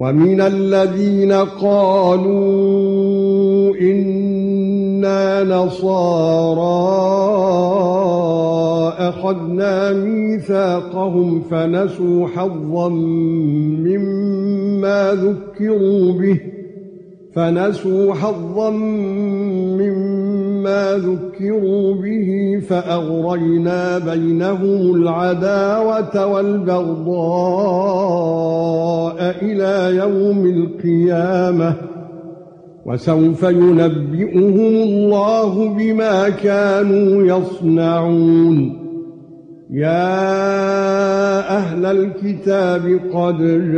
وَمِنَ الَّذِينَ قَالُوا إِنَّا نَصَارَى أَخَذْنَا مِيثَاقَهُمْ فَنَسُوا حَظًّا مِّمَّا ذُكِّرُوا بِهِ فَأَغْرَيْنَا بَيْنَهُمُ الْعَدَاوَةَ وَالْبَغْضَاءَ إِلَى يَوْمِ الْقِيَامَةِ وَسَوْفَ يُنَبِّئُهُمُ اللَّهُ بِمَا كَانُوا يَصْنَعُونَ يَا أَهْلَ الْكِتَابِ قَدْ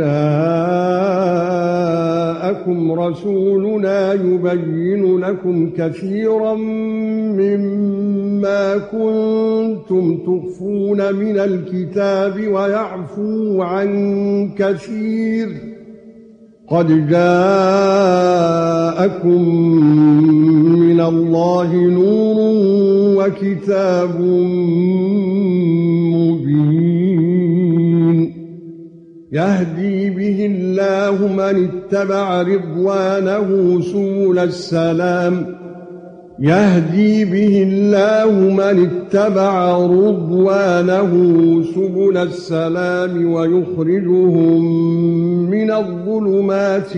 جَاءَكُمْ رَسُولُنَا يُبَيِّنُ لَكُمْ كَثِيرًا مِّمَّا كُنتُمْ تُخْفُونَ مِنَ الْكِتَابِ وَيَعْفُو عَن كَثِيرٍ قَدْ جَاءَكُم مِّنَ اللَّهِ نُورٌ وَكِتَابٌ مُّبِينٌ يَهْدِي بِهِ اللَّهُ مَنِ اتَّبَعَ رِضْوَانَهُ سُبُلَ السَّلَامِ وَيُخْرِجُهُم مِّنَ الظُّلُمَاتِ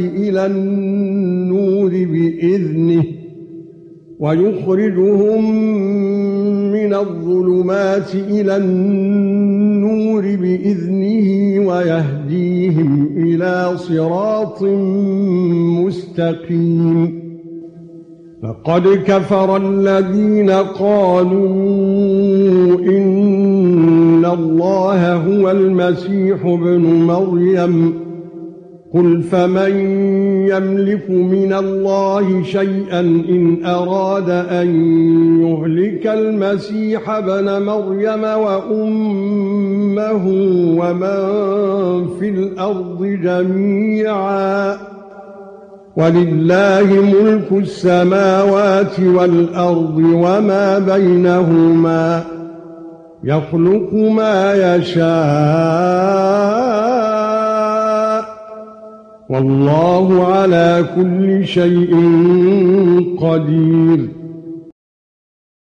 إِلَى النُّورِ بِإِذْنِهِ وَيَهْدِيهِمْ إِلَى صِرَاطٍ مُّسْتَقِيمٍ لقد كفر الذين قالوا إن الله هو المسيح ابن مريم قل فمن يملك من الله شيئا إن أراد أن يهلك المسيح ابن مريم وأمه ومن في الأرض جميعا ولله ملك السماوات والأرض وما بينهما يخلق ما يشاء والله على كل شيء قدير